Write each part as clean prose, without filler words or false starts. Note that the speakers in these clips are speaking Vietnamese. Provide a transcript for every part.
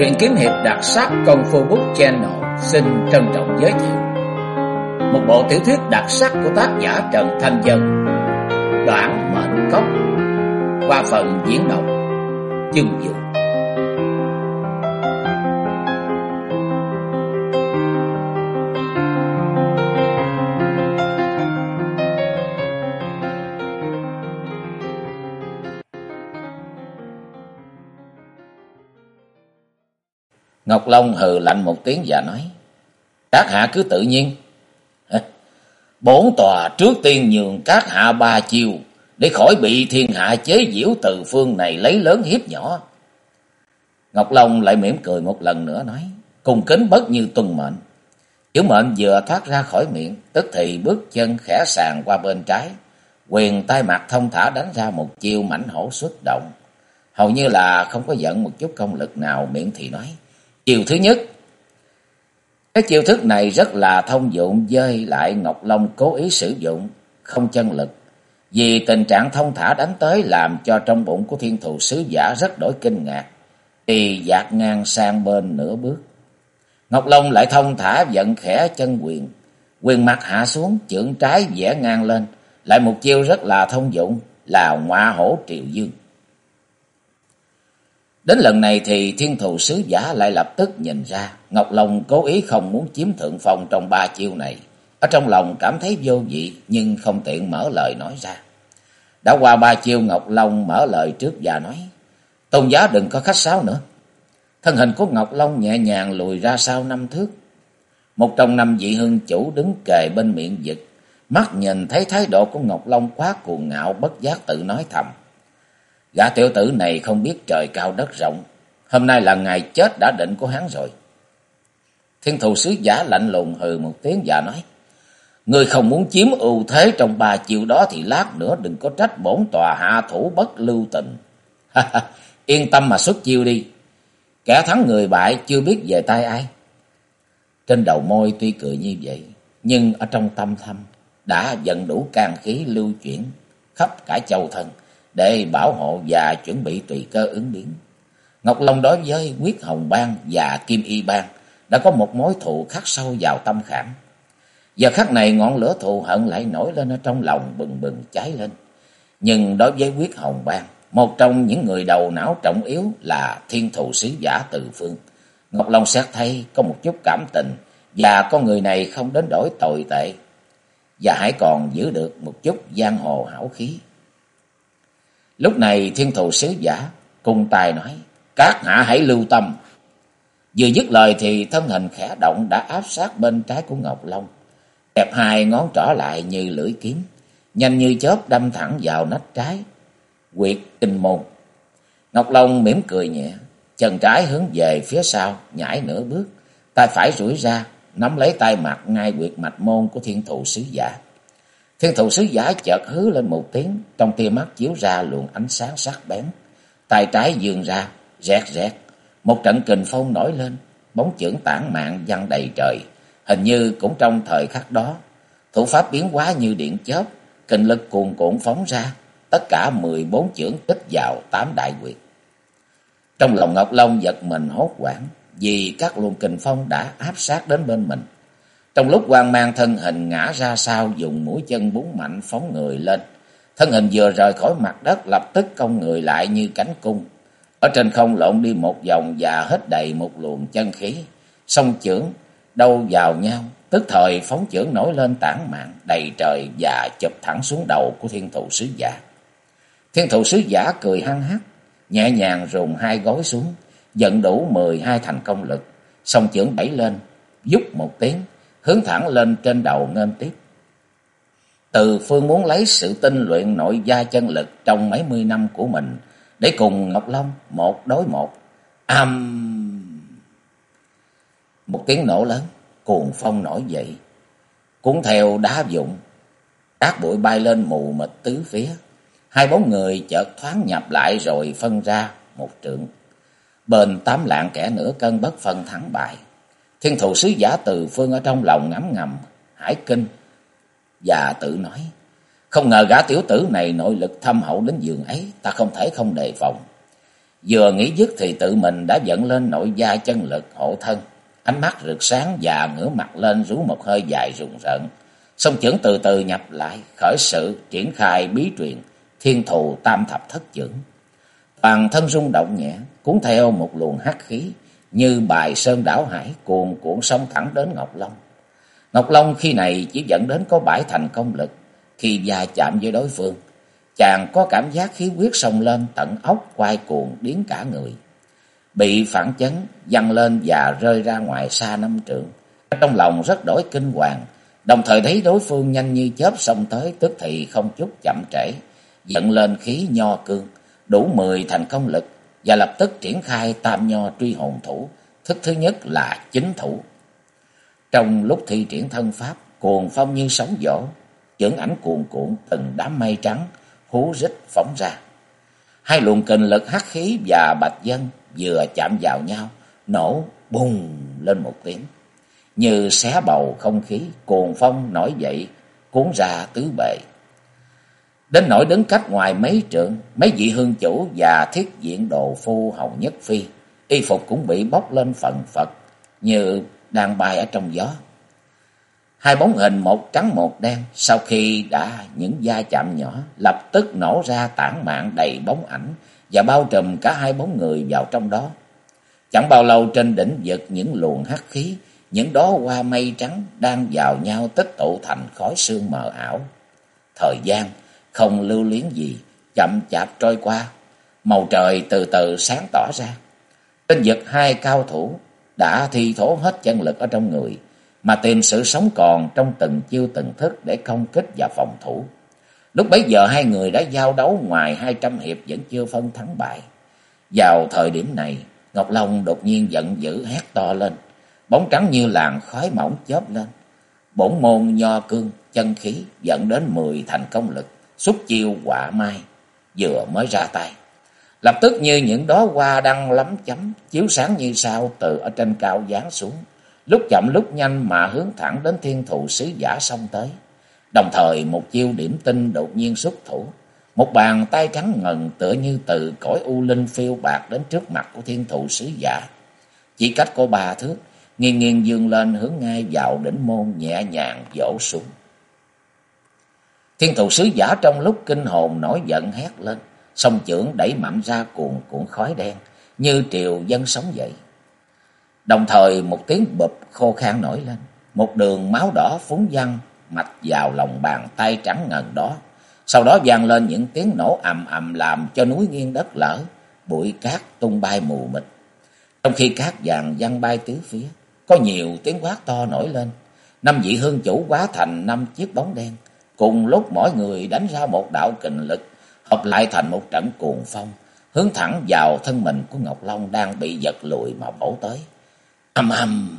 Truyện kiếm hiệp đặc sắc Công Phu Book Channel xin trân trọng giới thiệu một bộ tiểu thuyết đặc sắc của tác giả Trần Thanh Dân, Đoạn Mệnh Cốc, qua phần diễn đọc Chương Dụ. Ngọc Long hừ lạnh một tiếng và nói: "Các hạ cứ tự nhiên. Bổn tòa trước tiên nhường các hạ 3 chiêu để khỏi bị thiên hạ chế giễu từ phương này lấy lớn hiếp nhỏ." Ngọc Long lại mỉm cười một lần nữa nói: "Cung kính bất như tuân mệnh." Chữ mệnh vừa thoát ra khỏi miệng, tức thì bước chân khẽ sàn qua bên trái, quyền tay mặt thông thả đánh ra một chiêu mãnh hổ xuất động, hầu như là không có giận một chút công lực nào, miệng thì nói: "Chiêu thứ nhất." Cái chiêu thức này rất là thông dụng, với lại Ngọc Long cố ý sử dụng không chân lực, vì tình trạng thông thả đánh tới làm cho trong bụng của Thiên Thù Sứ Giả rất đổi kinh ngạc, thì dạt ngang sang bên nửa bước. Ngọc Long lại thông thả vận khẽ chân quyền, quyền mặt hạ xuống, chưởng trái vẽ ngang lên, lại một chiêu rất là thông dụng là Ngọa Hổ Triều Dương. Đến lần này thì Thiên Thù Sứ Giả lại lập tức nhìn ra Ngọc Long cố ý không muốn chiếm thượng phong trong 3 chiêu này. Ở trong lòng cảm thấy vô vị nhưng không tiện mở lời nói ra. Đã qua 3 chiêu, Ngọc Long mở lời trước và nói: "Tôn giá đừng có khách sáo nữa." Thân hình của Ngọc Long nhẹ nhàng lùi ra sau 5 thước. Một trong 5 vị hương chủ đứng kề bên miệng vực, mắt nhìn thấy thái độ của Ngọc Long quá cuồng ngạo, bất giác tự nói thầm: "Gã tiểu tử này không biết trời cao đất rộng, hôm nay là ngày chết đã định của hắn rồi." Thiên Thù Sứ Giả lạnh lùng hừ một tiếng và nói: "Ngươi không muốn chiếm ưu thế trong 3 chiêu đó thì lát nữa đừng có trách bổn tòa hạ thủ bất lưu tình." "Yên tâm mà xuất chiêu đi, kẻ thắng người bại chưa biết về tay ai." Trên đầu môi tuy cười như vậy, nhưng ở trong tâm thâm đã vận đủ can khí lưu chuyển khắp cả châu thân để bảo hộ và chuẩn bị tùy cơ ứng biến. Ngọc Long đối với Quyết Hồng Bang và Kim Y Bang đã có một mối thù khắc sâu vào tâm khảm. Giờ khắc này ngọn lửa thù hận lại nổi lên ở trong lòng, bừng bừng cháy lên. Nhưng đối với Quyết Hồng Bang, một trong những người đầu não trọng yếu là Thiên Thù Sứ Giả Từ Phương, Ngọc Long xét thấy có một chút cảm tình, và con người này không đến đổi tồi tệ, và hãy còn giữ được một chút giang hồ hảo khí. Lúc này Thiên Thù Sứ Giả cung tay nói: "Các hạ hãy lưu tâm." Vừa dứt lời thì thân hình khẽ động đã áp sát bên trái của Ngọc Long, kẹp 2 ngón trỏ lại như lưỡi kiếm, nhanh như chớp đâm thẳng vào nách trái, huyệt kinh môn. Ngọc Long mỉm cười nhẹ, chân trái hướng về phía sau nhảy nửa bước, tay phải duỗi ra nắm lấy tay mặt ngay huyệt mạch môn của Thiên Thù Sứ Giả. Thiên Thù Sứ Giả chợt hứ lên một tiếng, trong tia mắt chiếu ra luồng ánh sáng sắc bén, tay trái vươn ra, rẹt rẹt, một trận kình phong nổi lên, bóng chưởng tản mạn văng đầy trời. Hình như cũng trong thời khắc đó, thủ pháp biến hóa như điện chớp, kình lực cuồn cuộn phóng ra, tất cả 14 chưởng kích vào 8 đại huyệt. Trong lòng Ngọc Long giật mình hốt hoảng, vì các luồng kình phong đã áp sát đến bên mình. Trong lúc hoang mang, thân hình ngã ra sau, dùng mũi chân búng mạnh phóng người lên. Thân hình vừa rời khỏi mặt đất, lập tức cong người lại như cánh cung, ở trên không lộn đi một vòng và hít đầy một luồng chân khí. Song chưởng đâu vào nhau, tức thời phóng chưởng nổi lên tản mạn đầy trời và chụp thẳng xuống đầu của Thiên Thù Sứ Giả. Thiên Thù Sứ Giả cười hăng hắc, nhẹ nhàng rùng 2 gối xuống, vận đủ 12 thành công lực, song chưởng đẩy lên, vút một tiếng, hướng thẳng lên trên đầu nghênh tiếp. Từ Phương muốn lấy sự tinh luyện nội gia chân lực trong mấy mươi năm của mình để cùng Ngọc Long một đối một. Một tiếng nổ lớn, cuồng phong nổi dậy, cuốn theo đá vụn, cát bụi bay lên mù mịt tứ phía. 2 bóng người chợt thoáng nhập lại rồi phân ra một trượng. Bên 8 lạng kẻ nửa cân bất phân thắng bại. Thiên Thù Sứ Giả Từ Phương ở trong lòng ngấm ngầm hải kinh và tự nói: "Không ngờ gã tiểu tử này nội lực thâm hậu đến giường ấy, ta không thể không đề phòng." Vừa nghĩ dứt thì tự mình đã dẫn lên nội gia chân lực hộ thân. Ánh mắt rực sáng và ngửa mặt lên rú một hơi dài rùng rợn. Song chưởng từ từ nhập lại, khởi sự triển khai bí truyền Thiên Thù Tam Thập Thất Chưởng. Toàn thân rung động nhẹ, cuốn theo một luồng hắc khí như bài sơn đảo hải cuồn cuộn xông thẳng đến Ngọc Long. Ngọc Long khi này chỉ dẫn đến có 7 thành công lực. Khi va chạm với đối phương, chàng có cảm giác khí huyết xông lên tận óc, quay cuồng điếng cả người. Bị phản chấn, văng lên và rơi ra ngoài xa 5 trượng. Trong lòng rất đổi kinh hoàng, đồng thời thấy đối phương nhanh như chớp xông tới, tức thì không chút chậm trễ, dẫn lên khí nho cương, đủ 10 thành công lực và lập tức triển khai Tam Nho Truy Hồn Thủ, thức thứ nhất là chính thủ. Trong lúc thi triển thân pháp, cuồng phong như sóng vỗ, chưởng ảnh cuồn cuộn từng đám mây trắng hú rít phóng ra. Hai luồng kình lực hắc khí và bạch dân vừa chạm vào nhau, nổ bùng lên một tiếng, như xé bầu không khí, cuồng phong nổi dậy cuốn ra tứ bề. Đến nỗi đứng cách ngoài mấy trượng, mấy vị hương chủ và thiết diện đồ phu hầu nhất phi, y phục cũng bị bốc lên phần phật như đang bay ở trong gió. Hai bóng hình một trắng một đen sau khi đã những va chạm nhỏ lập tức nổ ra tản mạn đầy bóng ảnh và bao trùm cả hai bóng người vào trong đó. Chẳng bao lâu trên đỉnh vực những luồng hắc khí, những đóa hoa mây trắng đang vào nhau tích tụ thành khói sương mờ ảo. Thời gian không lưu luyến gì, chậm chạp trôi qua, màu trời từ từ sáng tỏ ra. Trên vực hai cao thủ đã thi thố hết chân lực ở trong người, mà tìm sự sống còn trong từng chiêu từng thức để công kích và phòng thủ. Lúc bấy giờ hai người đã giao đấu ngoài 200 hiệp vẫn chưa phân thắng bại. Vào thời điểm này, Ngọc Long đột nhiên giận dữ hét to lên, bóng trắng như làn khói mỏng chớp lên. Bổn môn nho cương chân khí dẫn đến 10 thành công lực, xuất chiêu Họa Mai vừa mới ra tay, lập tức như những đóa hoa đăng lấm chấm chiếu sáng như sao từ ở trên cao giáng xuống, lúc chậm lúc nhanh mà hướng thẳng đến Thiên Thù sứ giả xông tới. Đồng thời một chiêu điểm tinh đột nhiên xuất thủ, một bàn tay trắng ngần tựa như từ cõi u linh phiêu bạc đến trước mặt của Thiên Thù sứ giả, chỉ cách có 3 thước, nghiêng nghiêng dương lên hướng ngay vào đỉnh môn, nhẹ nhàng vỗ xuống. Thiên Thù sứ giả trong lúc kinh hồn nổi giận hét lên, song chưởng đẩy mạnh ra cuồn cuộn khói đen như triều dân sống dậy. Đồng thời một tiếng bụp khô khan nổi lên, một đường máu đỏ phúng văng mạch vào lòng bàn tay trắng ngần đó. Sau đó vang lên những tiếng nổ ầm ầm làm cho núi nghiêng đất lở, bụi cát tung bay mù mịt. Trong khi cát vàng văng bay tứ phía, có nhiều tiếng quát to nổi lên. 5 vị hương chủ hóa thành 5 chiếc bóng đen, cùng lúc mỗi người đánh ra một đạo kình lực, hợp lại thành một trận cuồng phong, hướng thẳng vào thân mình của Ngọc Long đang bị giật lùi mà bổ tới. Ầm ầm,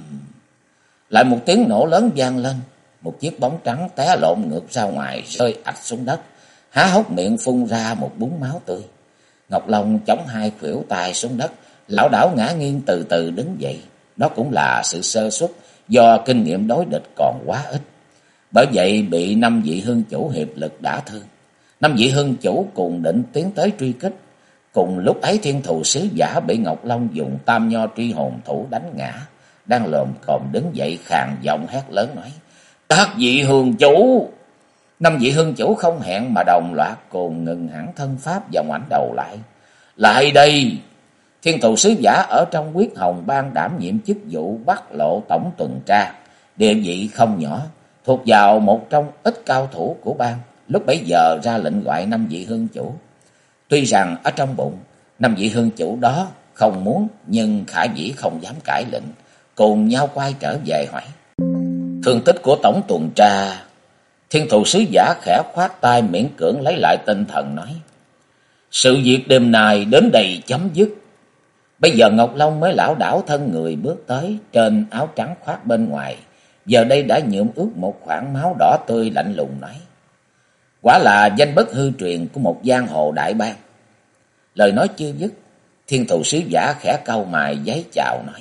lại một tiếng nổ lớn vang lên, một chiếc bóng trắng té lộn ngược ra ngoài, rơi ạch xuống đất, há hốc miệng phun ra một búng máu tươi. Ngọc Long chống hai khuỷu tay xuống đất, lảo đảo ngã nghiêng từ từ đứng dậy. Đó cũng là sự sơ suất do kinh nghiệm đối địch còn quá ít, bởi vậy bị 5 vị hương chủ hiệp lực đả thương. 5 vị hương chủ cùng định tiến tới truy kích. Cùng lúc ấy Thiên Thù sứ giả bị Ngọc Long dùng Tam Nho Truy Hồn Thủ đánh ngã, đang lồm cồm đứng dậy khàn giọng hét lớn nói: "Các vị hương chủ!" 5 vị hương chủ không hẹn mà đồng loạt cùng ngừng hẳn thân pháp và ngoảnh đầu lại. "Lại đây!" Thiên Thù sứ giả ở trong Huyết Hồng Bang đảm nhiệm chức vụ Bắc Lộ tổng tuần tra, địa vị không nhỏ, thuộc vào một trong ít cao thủ của bang. Lúc bấy giờ ra lệnh gọi 5 vị hương chủ. Tuy rằng ở trong bụng 5 vị hương chủ đó không muốn, nhưng khả dĩ không dám cãi lệnh, cùng nhau quay trở về hỏi: "Thương tích của tổng tuần tra?" Thiên Thù sứ giả khẽ khoát tay miễn cưỡng lấy lại tinh thần nói: "Sự việc đêm nay đến đây chấm dứt." Bây giờ Ngọc Long mới lảo đảo thân người bước tới, trên áo trắng khoác bên ngoài giờ đây đã nhuộm ướt một khoảng máu đỏ tươi, lạnh lùng nói: "Quả là danh bất hư truyền của một giang hồ đại bang." Lời nói chưa dứt, Thiên Thù sứ giả khẽ cau mày giấy chào nói: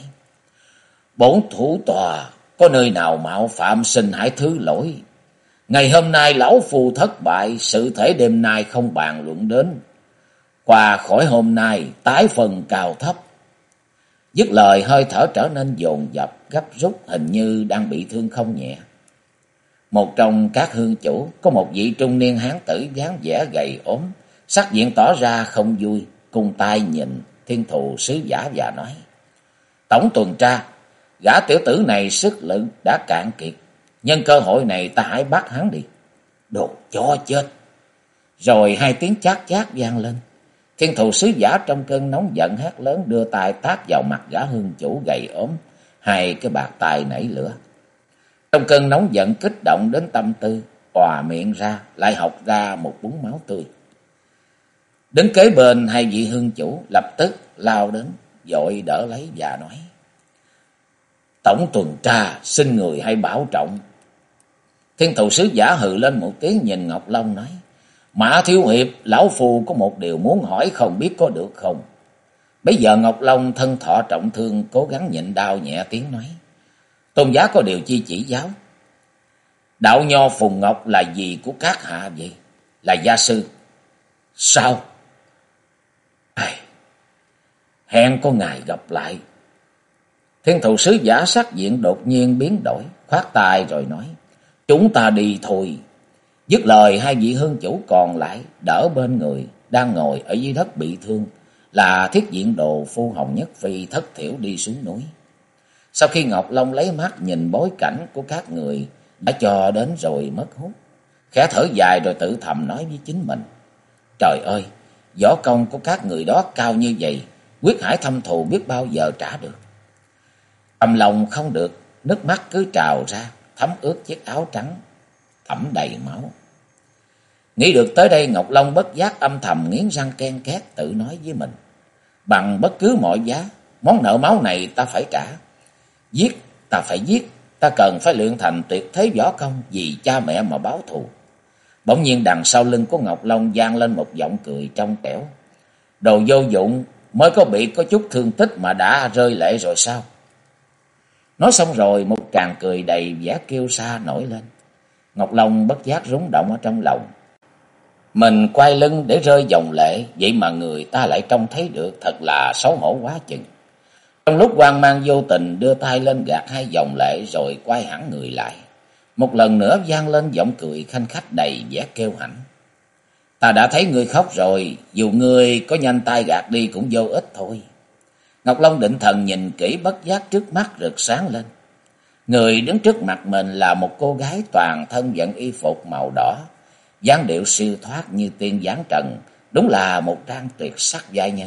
"Bổn thủ tòa có nơi nào mạo phạm xin hãy thứ lỗi. Ngày hôm nay lão phu thất bại, sự thể đêm nay không bàn luận đến. qua khỏi hôm nay tái phần cao thấp. Dứt lời hơi thở trở nên dồn dập gấp rút, hình như đang bị thương không nhẹ. Một trong các hương chủ có một vị trung niên hán tử dáng vẻ gầy ốm, sắc diện tỏ ra không vui, cùng tay nhìn Thiên Thù sứ giả và nói: Tổng tuần tra, gã tiểu tử này sức lực đã cạn kiệt, nhân cơ hội này ta hãy bắt hắn đi. Đồ chó chết! Rồi hai tiếng chát chát vang lên. Thiên Thù sứ giả trong cơn nóng giận hét lớn, đưa tay tát vào mặt gã hương chủ gầy ốm, hai cái bạt tay nảy lửa. Trong cơn nóng giận kích động đến tâm tư, òa miệng ra lại học ra một búng máu tươi. Đứng kế bên hai vị hương chủ lập tức lao đến, vội đỡ lấy và nói: Tổng tuần tra, xin người hãy bảo trọng. Thiên Thù sứ giả hừ lên một tiếng, nhìn Ngọc Long nói: Mã thiếu hiệp, lão phu có một điều muốn hỏi, không biết có được không? Bây giờ Ngọc Long thân thọ trọng thương, cố gắng nhịn đau, nhẹ tiếng nói: Tôn giá có điều chi chỉ giáo? Đạo nho Phùng Ngọc là gì của các hạ vậy? Là gia sư. Sao? Hẹn có ngày gặp lại. Thiên Thù sứ giả sắc diện đột nhiên biến đổi, khoát tay rồi nói: Chúng ta đi thôi. Dứt lời hai vị hương chủ còn lại đỡ bên người đang ngồi ở dưới đất bị thương là Thiết Diện Đồ Phu Hồng Nhất Phi thất thiểu đi xuống núi. Sau khi Ngọc Long lấy mắt nhìn bối cảnh của các người đã cho đến rồi mất hút, khẽ thở dài rồi tự thầm nói với chính mình: Trời ơi, võ công của các người đó cao như vậy, quyết hải thâm thù biết bao giờ trả được. Cầm lòng không được, nước mắt cứ trào ra, thấm ướt chiếc áo trắng thấm đầy máu. Nghĩ được tới đây, Ngọc Long bất giác âm thầm nghiến răng ken két, tự nói với mình: Bằng bất cứ mọi giá, món nợ máu này ta phải trả. Giết, ta phải giết, ta cần phải luyện thành tuyệt thế võ công vì cha mẹ mà báo thù. Bỗng nhiên đằng sau lưng của Ngọc Long vang lên một giọng cười trong trẻo: Đồ vô dụng, mới có bị có chút thương tích mà đã rơi lệ rồi sao? Nói xong rồi một tràng cười đầy vẻ kiêu sa nổi lên. Ngọc Long bất giác rúng động ở trong lòng. Mình quay lưng để rơi dòng lệ, vậy mà người ta lại trông thấy được, thật là xấu hổ quá chừng. Trong lúc hoang mang vô tình đưa tay lên gạt hai dòng lệ rồi quay hẳn người lại. Một lần nữa vang lên giọng cười khanh khách đầy vẻ kêu hãnh: Ta đã thấy ngươi khóc rồi, dù ngươi có nhanh tay gạt đi cũng vô ích thôi. Ngọc Long định thần nhìn kỹ, bất giác trước mắt rực sáng lên. Người đứng trước mặt mình là một cô gái toàn thân vận y phục màu đỏ, dáng điệu siêu thoát như tiên dáng trần, đúng là một trang tuyệt sắc giai nhân.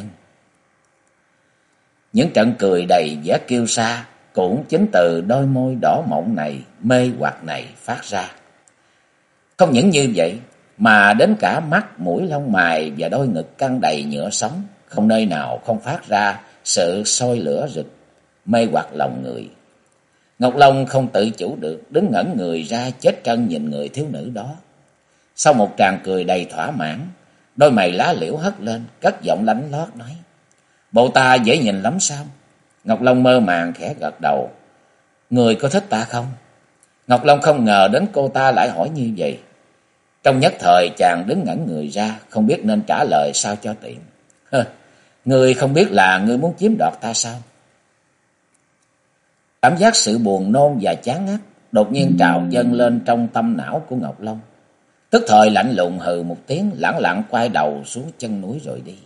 Những trận cười đầy vẻ kiêu sa cũng chính từ đôi môi đỏ mọng này, mê hoặc này phát ra. Không những như vậy, mà đến cả mắt, mũi, lông mày và đôi ngực căng đầy nhựa sống, không nơi nào không phát ra sự sôi lửa rực, mê hoặc lòng người. Ngọc Long không tự chủ được, đứng ngẩn người ra chết trân nhìn người thiếu nữ đó. Sau một tràng cười đầy thỏa mãn, đôi mày lá liễu hất lên, cất giọng lánh lót nói: Bộ ta dễ nhìn lắm sao? Ngọc Long mơ màng khẽ gật đầu. Người có thích ta không? Ngọc Long không ngờ đến cô ta lại hỏi như vậy. Trong nhất thời chàng đứng ngẩn người ra, không biết nên trả lời sao cho tiện. Người không biết là người muốn chiếm đoạt ta sao? Cảm giác sự buồn nôn và chán ngắt đột nhiên trào dâng lên trong tâm não của Ngọc Long. Tức thời lạnh lùng hừ một tiếng, lẳng lặng quay đầu xuống chân núi rồi đi.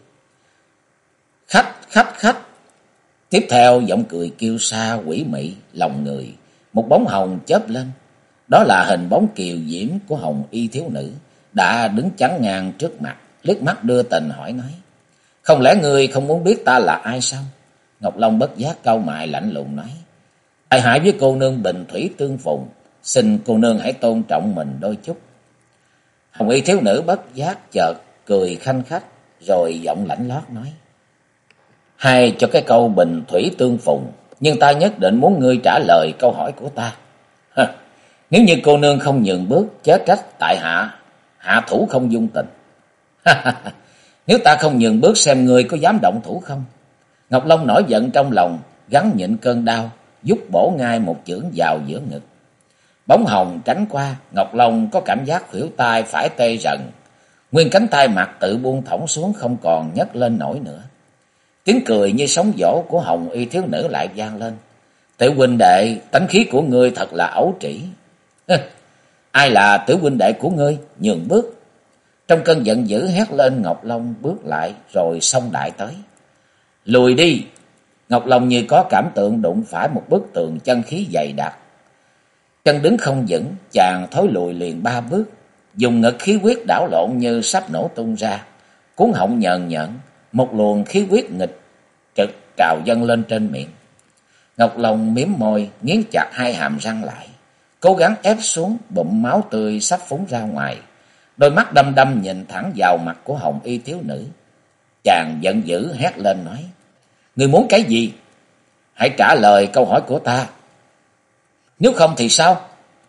Khách. Tiếp theo giọng cười kiêu sa quỷ mị lòng người, một bóng hồng chớp lên. Đó là hình bóng kiều diễm của hồng y thiếu nữ đã đứng chắn ngang trước mặt, liếc mắt đưa tình hỏi nói: Không lẽ ngươi không muốn biết ta là ai sao? Ngọc Long bất giác cau mày lạnh lùng nói: Tại hạ với cô nương bình thủy tương phùng, xin cô nương hãy tôn trọng mình đôi chút. Hồng y thiếu nữ bất giác chợt cười khanh khách, rồi giọng lạnh lót nói: Hay cho cái câu bình thủy tương phùng, nhưng ta nhất định muốn ngươi trả lời câu hỏi của ta. Nếu như cô nương không nhường bước, chớ trách tại hạ hạ thủ không dung tình. Nếu ta không nhường bước, xem ngươi có dám động thủ không? Ngọc Long nổi giận trong lòng, gắng nhịn cơn đau, giúp bổ ngay một chưởng vào giữa ngực. Bóng hồng tránh qua, Ngọc Long có cảm giác khuỷu tay phải tê rần, Nguyên cánh tay mặt tự buông thõng xuống, không còn nhấc lên nổi nữa. Tiếng cười như sóng dỗ của hồng y thiếu nữ lại vang lên. Tiểu huynh đệ, tánh khí của ngươi thật là ấu trĩ. Ai là tiểu huynh đệ của ngươi? Nhường bước. Trong cơn giận dữ hét lên, Ngọc Long bước lại rồi xông đại tới. Lùi đi! Ngọc Long như có cảm tượng đụng phải một bức tường chân khí dày đặc. Chân đứng không vững, chàng thối lùi liền 3 bước, dùng ngực khí huyết đảo lộn như sắp nổ tung ra, cuốn họng nhờn nhợn, một luồng khí huyết nghịch trực trào dâng lên trên miệng. Ngọc Long miếm môi, nghiến chặt hai hàm răng lại, cố gắng ép xuống bụng máu tươi sắp phúng ra ngoài. Đôi mắt đăm đăm nhìn thẳng vào mặt của hồng y thiếu nữ. Chàng giận dữ hét lên nói: Ngươi muốn cái gì? Hãy trả lời câu hỏi của ta. Nếu không thì sao?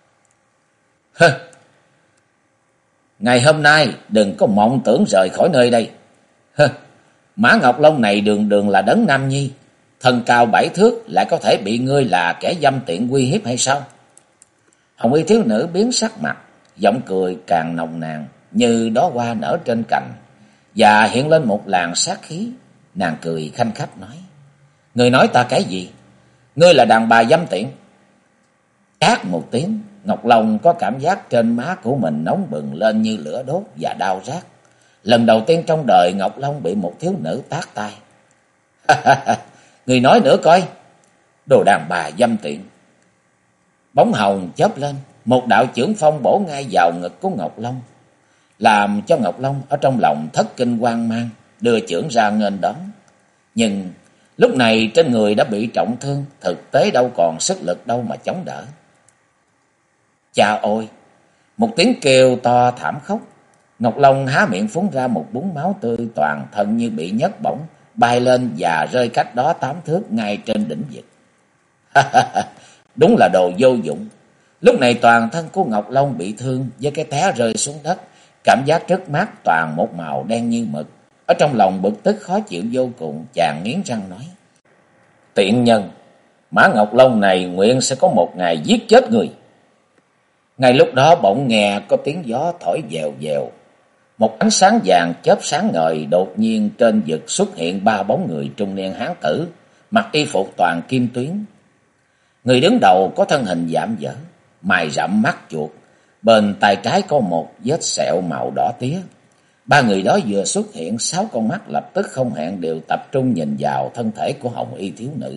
Ngày hôm nay đừng có mộng tưởng rời khỏi nơi đây. Mã Ngọc Long này đường đường là đấng nam nhi, thân cao 7 thước, lại có thể bị ngươi là kẻ dâm tiện uy hiếp hay sao? Hồng y thiếu nữ biến sắc mặt, giọng cười càng nồng nàn như đóa hoa nở trên cành, và hiện lên một làn sát khí. Nàng cười khanh khách nói: Ngươi nói ta cái gì? Ngươi là đàn bà dâm tiện. Chát một tiếng, Ngọc Long có cảm giác trên má của mình nóng bừng lên như lửa đốt và đau rát. Lần đầu tiên trong đời Ngọc Long bị một thiếu nữ tát tay. Ngươi nói nữa coi. Đồ đàn bà dâm tiện. Bóng hồng chớp lên, một đạo chưởng phong bổ ngay vào ngực của Ngọc Long, làm cho Ngọc Long ở trong lòng thất kinh hoang mang, đưa chưởng ra nghênh đón. Nhưng lúc này trên người đã bị trọng thương, thực tế đâu còn sức lực đâu mà chống đỡ. Cha ôi! Một tiếng kêu to thảm khốc. Ngọc Long há miệng phun ra một búng máu tươi, toàn thân như bị nhấc bổng, bay lên và rơi cách đó 8 thước ngay trên đỉnh vực. Đúng là đồ vô dụng. Lúc này toàn thân của Ngọc Long bị thương, với cái té rơi xuống đất, cảm giác trước mắt toàn một màu đen như mực. Ở trong lòng bực tức khó chịu vô cùng, chàng nghiến răng nói: Tiện nhân! Mã Ngọc Long này nguyện sẽ có một ngày giết chết người. Ngay lúc đó bỗng nghe có tiếng gió thổi vèo vèo, một ánh sáng vàng chớp sáng ngời. Đột nhiên trên vực xuất hiện 3 bóng người trung niên hán tử, mặc y phục toàn kim tuyến. Người đứng đầu có thân hình dạm dở, mày rậm mắt chuột, bên tay trái có một vết sẹo màu đỏ tía. 3 người đó vừa xuất hiện, 6 con mắt lập tức không hẹn đều tập trung nhìn vào thân thể của hồng y thiếu nữ.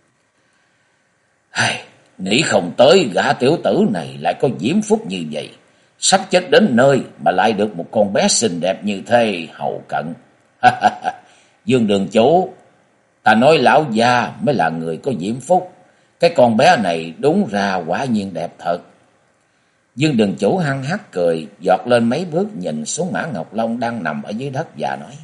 Nghĩ không tới gã tiểu tử này lại có diễm phúc như vậy, sắp chết đến nơi mà lại được một con bé xinh đẹp như thế hầu cận. Dương đường chủ, ta nói lão già mới là người có diễm phúc, cái con bé này đúng ra quả nhiên đẹp thật. Dương đường chủ hăng hắc cười, giọt lên mấy bước nhìn xuống Mã Ngọc Long đang nằm ở dưới đất và nói: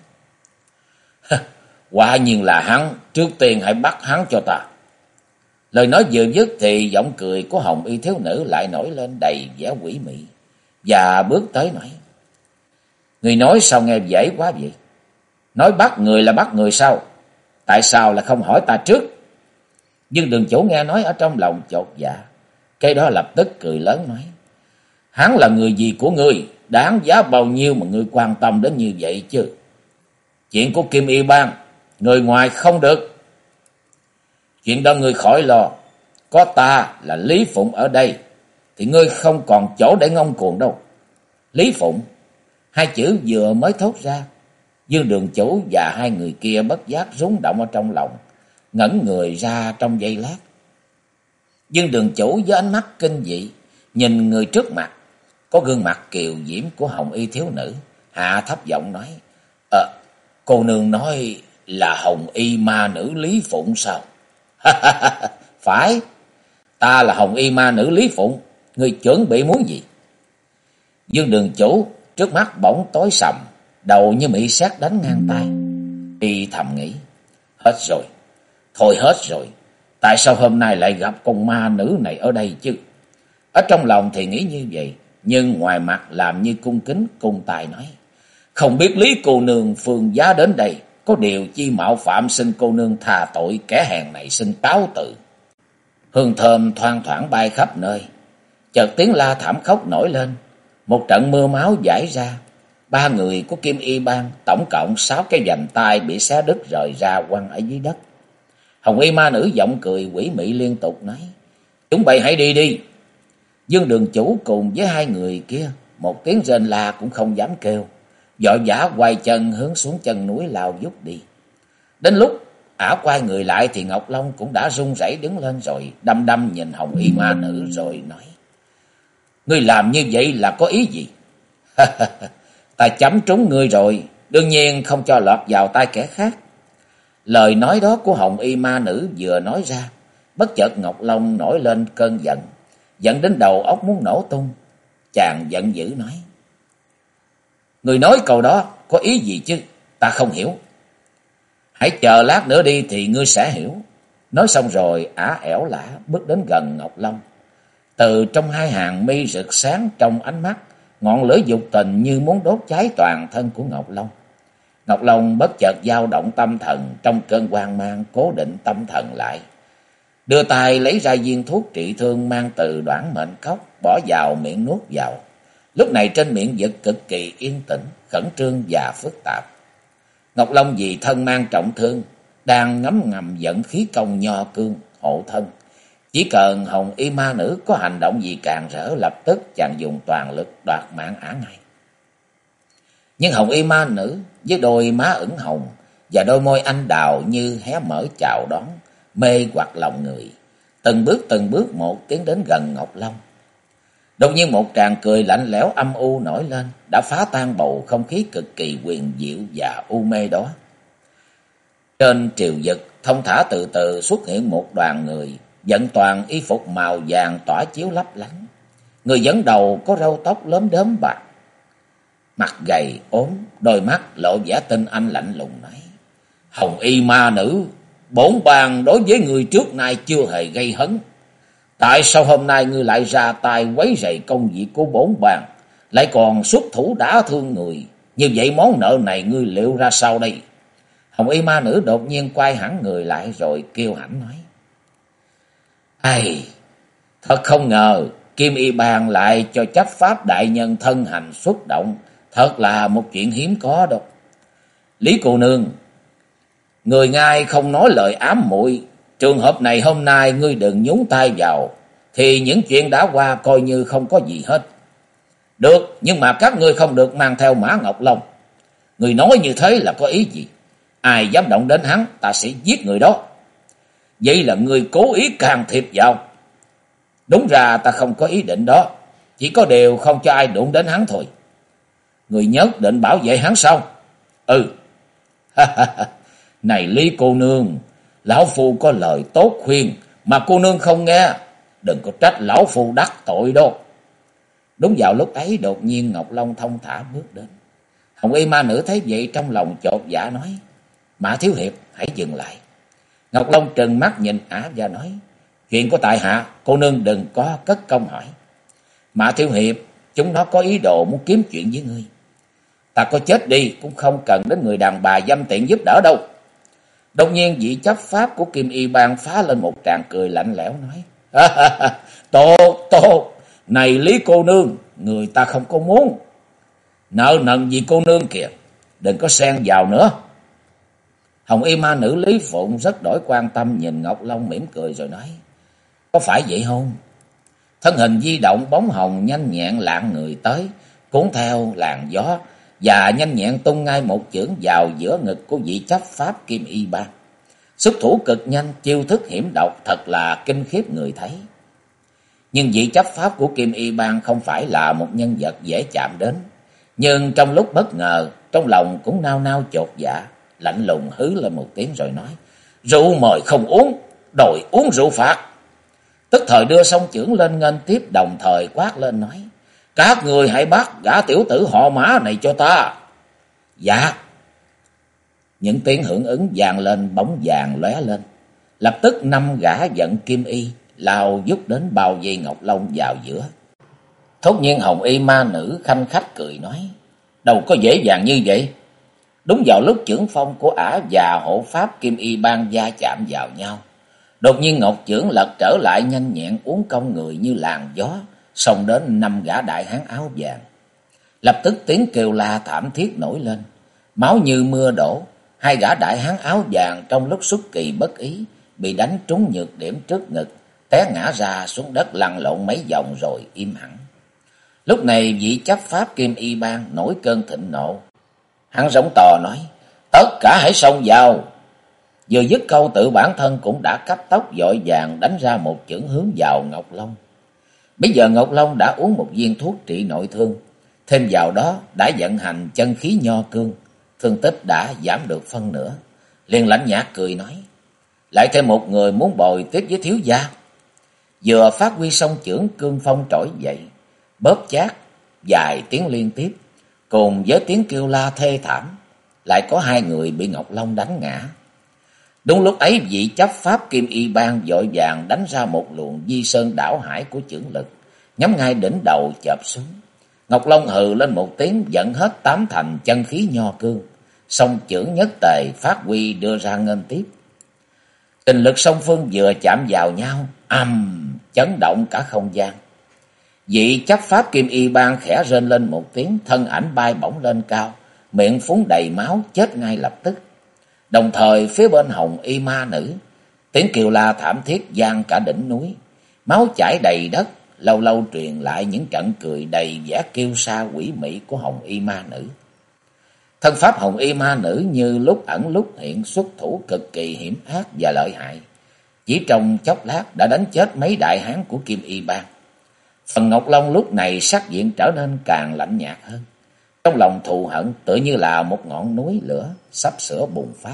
Quả nhiên là hắn, trước tiên hãy bắt hắn cho ta. Lời nói vừa dứt thì giọng cười của hồng y thiếu nữ lại nổi lên đầy vẻ quỷ mị, và bước tới nói: Người nói sao nghe dễ quá vậy? Nói bắt người là bắt người sao? Tại sao lại không hỏi ta trước? Dương đường chủ nghe nói ở trong lòng chột dạ, cái đó lập tức cười lớn nói: Hắn là người gì của ngươi, đáng giá bao nhiêu mà ngươi quan tâm đến như vậy chứ? Chuyện của Kim Y Bang, người ngoài không được. Chuyện đó ngươi khỏi lo, có ta là Lý Phụng ở đây thì ngươi không còn chỗ để ngông cuồng đâu. Lý Phụng, 2 chữ vừa mới thốt ra, Dương đường chủ và 2 người kia bất giác rung động ở trong lòng, ngẩn người ra trong giây lát. Dương đường chủ với ánh mắt kinh dị nhìn người trước mặt, có gương mặt kiều diễm của hồng y thiếu nữ, hạ thấp giọng nói: Cô nương nói là hồng y ma nữ Lý Phụng sao? Phải, ta là hồng y ma nữ Lý Phụng, ngươi chuẩn bị muốn gì? Dương đường chủ trước mắt bỗng tối sầm, đầu như bị sét đánh ngang tai. Y thầm nghĩ: hết rồi, thôi hết rồi, tại sao hôm nay lại gặp con ma nữ này ở đây chứ? Ở trong lòng thì nghĩ như vậy, nhưng ngoài mặt làm như cung kính cung tài nói: Không biết Lý cô nương phương giá đến đây, có điều chi mạo phạm, xin cô nương tha tội, kẻ hèn này xin cáo từ. Hương thơm thoang thoảng bay khắp nơi, chợt tiếng la thảm khốc nổi lên, một trận mưa máu rải ra. Ba người của Kim Y Bang, tổng cộng 6 cái vành tay bị xé đứt rời ra quăng ở dưới đất. Hồng Y ma nữ giọng cười quỷ mị liên tục nói: "Chúng bay hãy đi đi." Dương đường chủ cùng với hai người kia, một tiếng rên la cũng không dám kêu, vội vã quay chân hướng xuống chân núi lao vút đi. Đến lúc ả quay người lại thì Ngọc Long cũng đã run rẩy đứng lên rồi, đăm đăm nhìn Hồng Y ma nữ rồi nói: "Ngươi làm như vậy là có ý gì?" "Ta chấm trúng ngươi rồi, đương nhiên không cho lọt vào tay kẻ khác." Lời nói đó của Hồng Y ma nữ vừa nói ra, bất chợt Ngọc Long nổi lên cơn giận, giận đến đầu óc muốn nổ tung. Chàng giận dữ nói: "Người nói câu đó có ý gì chứ? Ta không hiểu." "Hãy chờ lát nữa đi thì ngươi sẽ hiểu." Nói xong rồi ả ẻo lả bước đến gần Ngọc Long. Từ trong hai hàng mi rực sáng trong ánh mắt, ngọn lửa dục tình như muốn đốt cháy toàn thân của Ngọc Long. Ngọc Long bất chợt dao động tâm thần, trong cơn hoang mang cố định tâm thần lại, đưa tay lấy ra viên thuốc trị thương mang từ Đoản Mệnh Cốc, bỏ vào miệng nuốt vào. Lúc này trên miệng vật cực kỳ yên tĩnh, khẩn trương và phức tạp. Ngọc Long vì thân mang trọng thương, đang ngấm ngầm vận khí công nho cương hộ thân. Chỉ cần Hồng Y ma nữ có hành động gì càng rỡ, lập tức chàng dùng toàn lực đoạt mạng ả ngay. Nhưng Hồng Y ma nữ với đôi má ửng hồng và đôi môi anh đào như hé mở chào đón, mê hoặc lòng người, từng bước một tiến đến gần Ngọc Long. Đột nhiên một tràng cười lạnh lẽo âm u nổi lên, đã phá tan bầu không khí cực kỳ huyền diệu và u mê đó. Trên triều vực thông thả từ từ xuất hiện một đoàn người, vận toàn y phục màu vàng tỏa chiếu lấp lánh. Người dẫn đầu có râu tóc lốm đốm bạc, mặt gầy ốm, đôi mắt lộ vẻ tinh anh lạnh lùng nói: "Hồng Y ma nữ, bổn bang đối với người trước nay chưa hề gây hấn. Tại sao hôm nay ngươi lại ra tay quấy rầy công việc của bổn bang, lại còn xuất thủ đả thương người? Như vậy món nợ này ngươi liệu ra sao đây?" Hồng Y ma nữ đột nhiên quay hẳn người lại rồi kiêu hãnh nói: "Ai, thật không ngờ Kim Y Bang lại cho chấp pháp đại nhân thân hành xuất động, thật là một chuyện hiếm có đâu. Lý cô nương, người ngài không nói lời ám muội, trường hợp này hôm nay ngươi đừng nhúng tay vào, thì những chuyện đã qua coi như không có gì hết. Được, nhưng mà các ngươi không được mang theo Mã Ngọc Long. Người nói như thế là có ý gì? Ai dám động đến hắn, ta sẽ giết người đó." "Vậy là ngươi cố ý can thiệp vào." "Đúng ra ta không có ý định đó, chỉ có điều không cho ai đụng đến hắn thôi." "Người nhất định bảo vệ hắn sao?" "Ừ." "Này Lý cô nương, lão phu có lời tốt khuyên mà cô nương không nghe, đừng có trách lão phu đắc tội đâu." Đúng vào lúc ấy đột nhiên Ngọc Long thông thả bước đến. Hồng Y ma nữ thấy vậy trong lòng chột dạ nói: "Mã thiếu hiệp, hãy dừng lại." Ngọc Long trừng mắt nhìn ả và nói: "Chuyện của tại hạ, cô nương đừng có cất công hỏi." "Mã thiếu hiệp, chúng nó có ý đồ muốn kiếm chuyện với ngươi. Ta có chết đi cũng không cần đến người đàn bà dâm tiện giúp đỡ đâu." Đột nhiên vị chấp pháp của Kim Y Bang phá lên một tràng cười lạnh lẽo nói: "Tốt, tốt, này Lý cô nương, người ta không có muốn. Nợ nần gì cô nương kìa, đừng có xen vào nữa." Hồng Y ma nữ Lý Phụng rất đổi quan tâm nhìn Ngọc Long mỉm cười rồi nói: "Có phải vậy không?" Thân hình di động bóng hồng nhanh nhẹn lạng người tới, cuốn theo làn gió và nhanh nhẹn tung ngay một chưởng vào giữa ngực của vị chấp pháp Kim Y Bang. Xuất thủ cực nhanh, chiêu thức hiểm độc, thật là kinh khiếp người thấy. Nhưng vị chấp pháp của Kim Y Bang không phải là một nhân vật dễ chạm đến, nhưng trong lúc bất ngờ, trong lòng cũng nao nao chột dạ, lạnh lùng hứ lên một tiếng rồi nói: "Rượu mời không uống, đòi uống rượu phạt." Tức thời đưa song chưởng lên nghênh tiếp, đồng thời quát lên nói: "Các người hãy bắt gã tiểu tử họ Mã này cho ta." "Dạ." Những tiếng hưởng ứng vang lên, bóng vàng lóe lên. Lập tức 5 gã vận kim y lao vút đến bao vây Ngọc Long vào giữa. Thốt nhiên Hồng Y ma nữ khanh khách cười nói: "Đâu có dễ dàng như vậy." Đúng vào lúc chưởng phong của ả và hộ pháp Kim Y Bang va chạm vào nhau, đột nhiên ngọc chưởng lật trở lại nhanh nhẹn uốn cong người như làn gió, xông đến 5 gã đại hán áo vàng. Lập tức tiếng kêu la thảm thiết nổi lên, máu như mưa đổ. Hai gã đại hán áo vàng trong lúc xuất kỳ bất ý bị đánh trúng nhược điểm trước ngực, té ngã ra xuống đất lăn lộn mấy vòng rồi im hẳn. Lúc này vị chấp pháp Kim Y Bang nổi cơn thịnh nộ. Hắn giống to nói: "Tất cả hãy xông vào!" Vừa dứt câu, tự bản thân cũng đã cấp tốc vội vàng đánh ra một chưởng hướng vào Ngọc Long. Bây giờ Ngọc Long đã uống một viên thuốc trị nội thương, thêm vào đó đã vận hành chân khí nho cương, thương tích đã giảm được phân nửa. Liền lạnh nhạt cười nói: "Lại thêm một người muốn bồi tiếp với thiếu gia." Vừa phát huy xong chưởng, cương phong trỗi dậy, bóp chát vài tiếng liên tiếp, cùng với tiếng kêu la thê thảm, lại có hai người bị Ngọc Long đánh ngã. Đúng lúc ấy, vị chấp pháp Kim Y Bang vội vàng đánh ra một luồng di sơn đảo hải của chưởng lực, nhắm ngay đỉnh đầu chộp xuống. Ngọc Long hừ lên một tiếng, dẫn hết tám thành chân khí nho cương, song chưởng nhất tề phát huy đưa ra nghênh tiếp. Kình lực song phương vừa chạm vào nhau, chấn động cả không gian. Vị chấp pháp Kim Y Bang khẽ rên lên một tiếng, thân ảnh bay bổng lên cao, miệng phun đầy máu, chết ngay lập tức. Đồng thời phía bên Hồng Y Ma Nữ, tiếng kêu la thảm thiết vang cả đỉnh núi, máu chảy đầy đất, lâu lâu truyền lại những trận cười đầy vẻ kiêu sa quỷ mị của Hồng Y Ma Nữ. Thân pháp Hồng Y Ma Nữ như lúc ẩn lúc hiện, xuất thủ cực kỳ hiểm ác và lợi hại, chỉ trong chốc lát đã đánh chết mấy đại hán của Kim Y Bang. Phần Ngọc Long lúc này sắc diện trở nên càng lạnh nhạt hơn, trong lòng thù hận tựa như là một ngọn núi lửa sắp sửa bùng phát.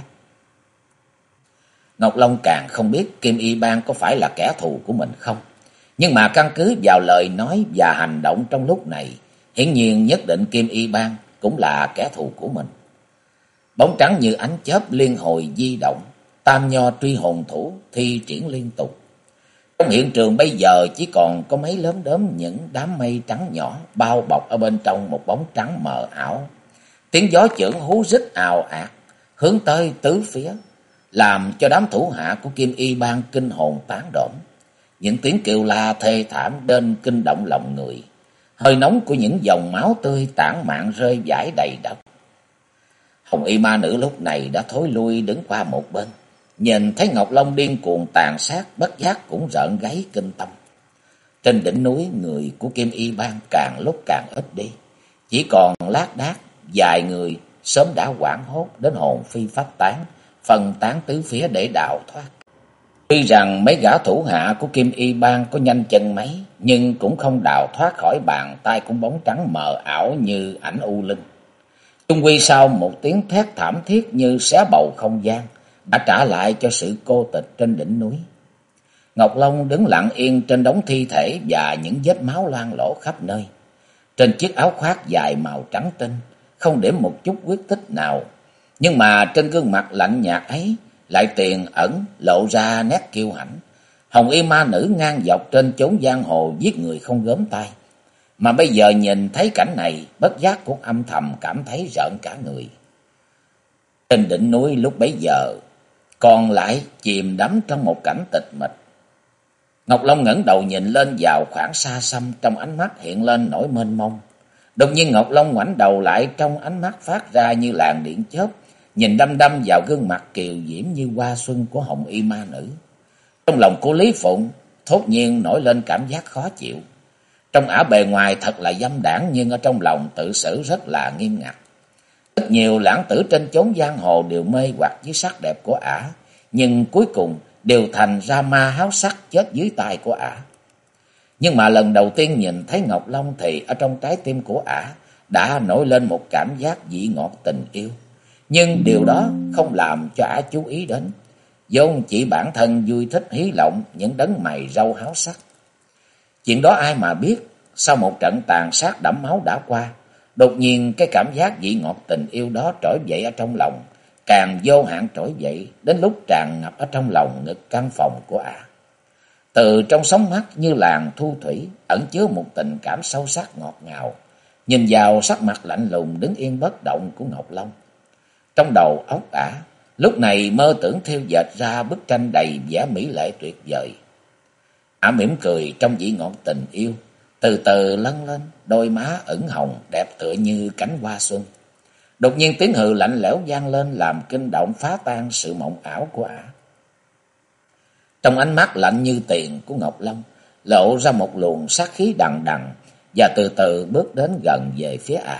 Ngọc Long càng không biết Kim Y Bang có phải là kẻ thù của mình không, nhưng mà căn cứ vào lời nói và hành động trong lúc này, hiển nhiên nhất định Kim Y Bang cũng là kẻ thù của mình. Bóng trắng như ánh chớp liên hồi di động, tam nho truy hồn thủ thi triển liên tục. Trong hiện trường bây giờ chỉ còn có mấy lớm đốm những đám mây trắng nhỏ bao bọc ở bên trong một bóng trắng mờ ảo. Tiếng gió chưởng hú rít ào ạt hướng tới tứ phía, làm cho đám thủ hạ của Kim Y Bang kinh hồn tán đổn. Những tiếng kêu la thê thảm đến kinh động lòng người, hơi nóng của những dòng máu tươi tản mạn rơi vãi đầy đất. Hồng Y Ma Nữ lúc này đã thối lui đứng qua một bên, nhìn thấy Ngọc Long điên cuồng tàn sát, bất giác cũng rợn gáy kinh tâm. Trên đỉnh núi, người của Kim Y Bang càng lúc càng ít đi, chỉ còn lác đác vài người sớm đã hoảng hốt đến hồn phi phách tán, phân tán tứ phía để đào thoát. Tuy rằng mấy gã thủ hạ của Kim Y Bang có nhanh chân mấy, nhưng cũng không đào thoát khỏi bàn tay của bóng trắng mờ ảo như ảnh u linh. Chung quy sau một tiếng thét thảm thiết như xé bầu không gian, đã trả lại cho sự cô tịch trên đỉnh núi. Ngọc Long đứng lặng yên trên đống thi thể và những vết máu loang lổ khắp nơi. Trên chiếc áo khoác dài màu trắng tinh, không điểm một chút huyết tích nào, nhưng mà trên gương mặt lạnh nhạt ấy lại tiềm ẩn lộ ra nét kiêu hãnh. Hồng Y Ma Nữ ngang dọc trên chốn giang hồ giết người không gớm tay, mà bây giờ nhìn thấy cảnh này, bất giác cũng âm thầm cảm thấy rợn cả người. Trên đỉnh núi lúc bấy giờ còn lại chìm đắm trong một cảnh tịch mịch. Ngọc Long ngẩng đầu nhìn lên vào khoảng xa xăm, trong ánh mắt hiện lên nỗi mênh mông. Đột nhiên Ngọc Long ngoảnh đầu lại, trong ánh mắt phát ra như làn điện chớp, nhìn đăm đăm vào gương mặt kiều diễm như hoa xuân của Hồng Y Ma Nữ. Trong lòng của Lý Phụng thốt nhiên nổi lên cảm giác khó chịu. Trong ả bề ngoài thật là dâm đãng, nhưng ở trong lòng tự xử rất là nghiêm ngặt. Rất nhiều lãng tử trên chốn giang hồ đều mê hoặc với sắc đẹp của ả, nhưng cuối cùng đều thành ra ma háo sắc chết dưới tay của ả. Nhưng mà lần đầu tiên nhìn thấy Ngọc Long thì ở trong trái tim của ả đã nổi lên một cảm giác vị ngọt tình yêu. Nhưng điều đó không làm cho ả chú ý đến, vốn chỉ bản thân vui thích hí lộng những đấng mày râu háo sắc. Chuyện đó ai mà biết, sau một trận tàn sát đẫm máu đã qua, đột nhiên cái cảm giác vị ngọt tình yêu đó trỗi dậy ở trong lòng, càng vô hạn trỗi dậy, đến lúc tràn ngập ở trong lòng ngực căn phòng của ả. Từ trong sóng mắt như làn thu thủy ẩn chứa một tình cảm sâu sắc ngọt ngào. Nhìn vào sắc mặt lạnh lùng đứng yên bất động của Ngọc Long, trong đầu óc ả lúc này mơ tưởng thêu dệt ra bức tranh đầy vẻ mỹ lệ tuyệt vời. Ả mỉm cười trong vị ngọt tình yêu, từ từ lân lên, đôi má ửng hồng đẹp tựa như cánh hoa xuân. Đột nhiên tiếng hừ lạnh lẽo vang lên làm kinh động phá tan sự mộng ảo của ả. Trong ánh mắt lạnh như tiền của Ngọc Long lộ ra một luồng sát khí đằng đằng và từ từ bước đến gần về phía ả.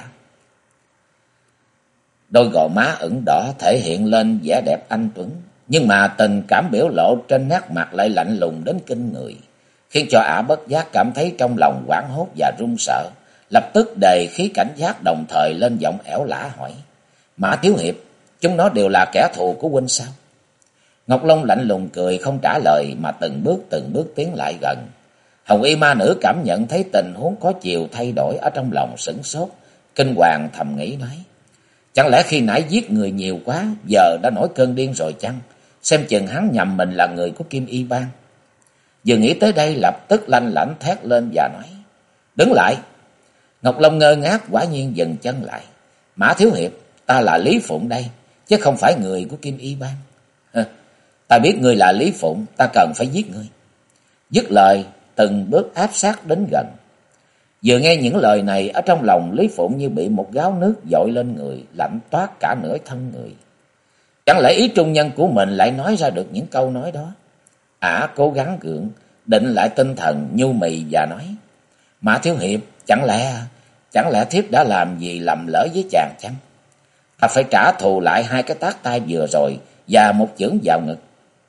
Đôi gò má ửng đỏ thể hiện lên vẻ đẹp anh tuấn, nhưng mà tình cảm biểu lộ trên nét mặt lại lạnh lùng đến kinh người, khiến cho ả bất giác cảm thấy trong lòng hoảng hốt và run sợ. Lập tức đề khí cảnh giác, đồng thời lên giọng ẻo lả hỏi: Mã thiếu hiệp, chúng nó đều là kẻ thù của huynh sao? Ngọc Long lạnh lùng cười không trả lời, mà từng bước tiến lại gần. Hồng y ma nữ cảm nhận thấy tình huống có chiều thay đổi, ở trong lòng sửng sốt, kinh hoàng thầm nghĩ nói: Chẳng lẽ khi nãy giết người nhiều quá, giờ đã nổi cơn điên rồi chăng? Xem chừng hắn nhầm mình là người của Kim Y Bang. Vừa nghĩ tới đây, lập tức lanh lảnh thét lên và nói: Đứng lại! Ngọc Long ngơ ngác, quả nhiên dừng chân lại. Mã thiếu hiệp, ta là Lý Phụng đây, chứ không phải người của Kim Y Bang. Ta biết ngươi là Lý Phụng, ta cần phải giết ngươi. Dứt lời, từng bước áp sát đến gần. Vừa nghe những lời này, ở trong lòng Lý Phụng như bị một gáo nước dội lên người, lạnh toát cả nửa thân người. Chẳng lẽ ý trung nhân của mình lại nói ra được những câu nói đó? Ả cố gắng gượng, định lại tinh thần, nhu mì và nói: Mã thiếu hiệp, chẳng lẽ thiếp đã làm gì lầm lỡ với chàng chăng? Ta phải trả thù lại 2 cái tát tay vừa rồi và một chưởng vào ngực.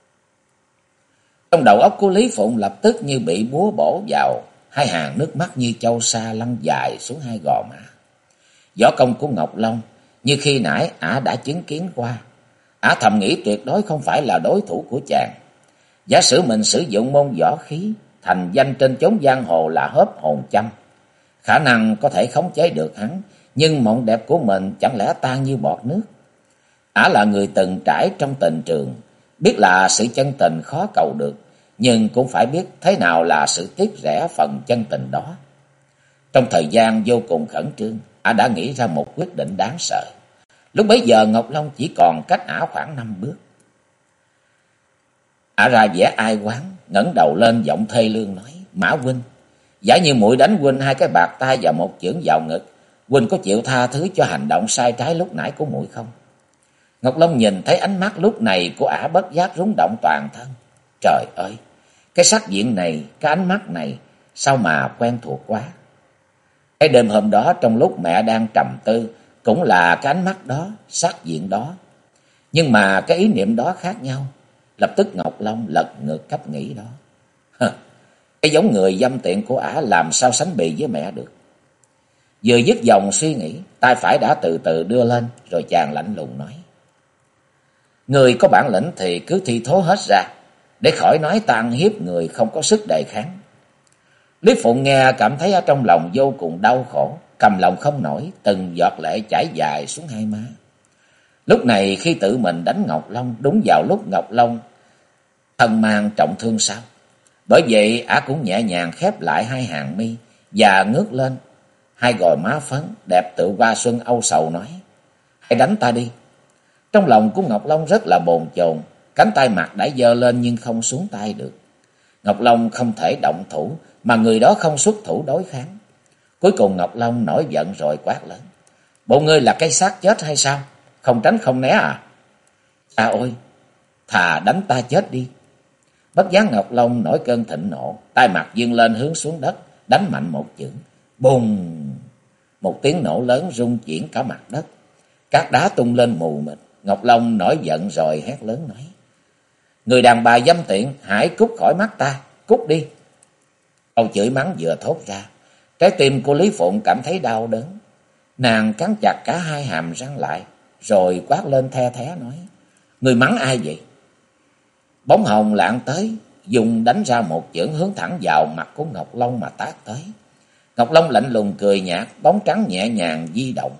Trong đầu óc của Lý Phụng lập tức như bị búa bổ vào, 2 hàng nước mắt như châu sa lăn dài xuống 2 gò má. Võ công của Ngọc Long như khi nãy ả đã chứng kiến qua. Ả thầm nghĩ tuyệt đối không phải là đối thủ của chàng. Giả sử mình sử dụng môn võ khí, thành danh trên chốn giang hồ là hớp hồn châm, khả năng có thể khống chế được hắn, nhưng mộng đẹp của mình chẳng lẽ tan như bọt nước. Ả là người từng trải trong tình trường, biết là sự chân tình khó cầu được, nhưng cũng phải biết thế nào là sự tiếc rẻ phần chân tình đó. Trong thời gian vô cùng khẩn trương, ả đã nghĩ ra một quyết định đáng sợ. Lúc bấy giờ Ngọc Long chỉ còn cách ả khoảng 5 bước. Ả ra vẻ ai oán, ngẩng đầu lên giọng thê lương nói: Mã huynh, giả như muội đánh huynh 2 cái bạt tay và một chưởng vào ngực, huynh có chịu tha thứ cho hành động sai trái lúc nãy của muội không? Ngọc Long nhìn thấy ánh mắt lúc này của ả bất giác rung động toàn thân. Trời ơi, cái sắc diện này, cái ánh mắt này, sao mà quen thuộc quá. Cái đêm hôm đó trong lúc mẹ đang trầm tư, cũng là cái ánh mắt đó, sắc diện đó. Nhưng mà cái ý niệm đó khác nhau. Lập tức Ngọc Long lật ngược cách nghĩ đó. Cái giống người dâm tiện của ả làm sao sánh bì với mẹ được. Vừa dứt dòng suy nghĩ, tay phải đã từ từ đưa lên, rồi chàng lạnh lùng nói: Người có bản lĩnh thì cứ thi thố hết ra, để khỏi nói tàn hiếp người không có sức đề kháng. Lý Phụng nghe cảm thấy ở trong lòng vô cùng đau khổ, cầm lòng không nổi, từng giọt lệ chảy dài xuống 2 má. Lúc này khi tự mình đánh Ngọc Long, đúng vào lúc Ngọc Long thân mang trọng thương sao? Bởi vậy ả cũng nhẹ nhàng khép lại 2 hàng mi và ngước lên, 2 gò má phấn đẹp tựa hoa xuân âu sầu nói: Hãy đánh ta đi. Trong lòng của Ngọc Long rất là bồn chồn, cánh tay mặt đã giơ lên nhưng không xuống tay được. Ngọc Long không thể động thủ, mà người đó không xuất thủ đối kháng. Cuối cùng Ngọc Long nổi giận rồi quát lớn: Bộ ngươi là cái xác chết hay sao? Không tránh không né à? À ôi, thà đánh ta chết đi. Bất giác Ngọc Long nổi cơn thịnh nộ, tay mặt giương lên hướng xuống đất, đánh mạnh một chưởng. Bùng! Một tiếng nổ lớn rung chuyển cả mặt đất. Cát đá tung lên mù mịt. Ngọc Long nổi giận rồi hét lớn nói: Người đàn bà dâm tiện, hãy cút khỏi mắt ta, cút đi. Câu chửi mắng vừa thốt ra, trái tim của Lý Phụng cảm thấy đau đớn. Nàng cắn chặt cả 2 hàm răng lại, rồi quát lên the thé nói: Người mắng ai vậy? Bóng hồng lạng tới, dùng đánh ra một chưởng hướng thẳng vào mặt của Ngọc Long mà tát tới. Ngọc Long lạnh lùng cười nhạt, bóng trắng nhẹ nhàng di động.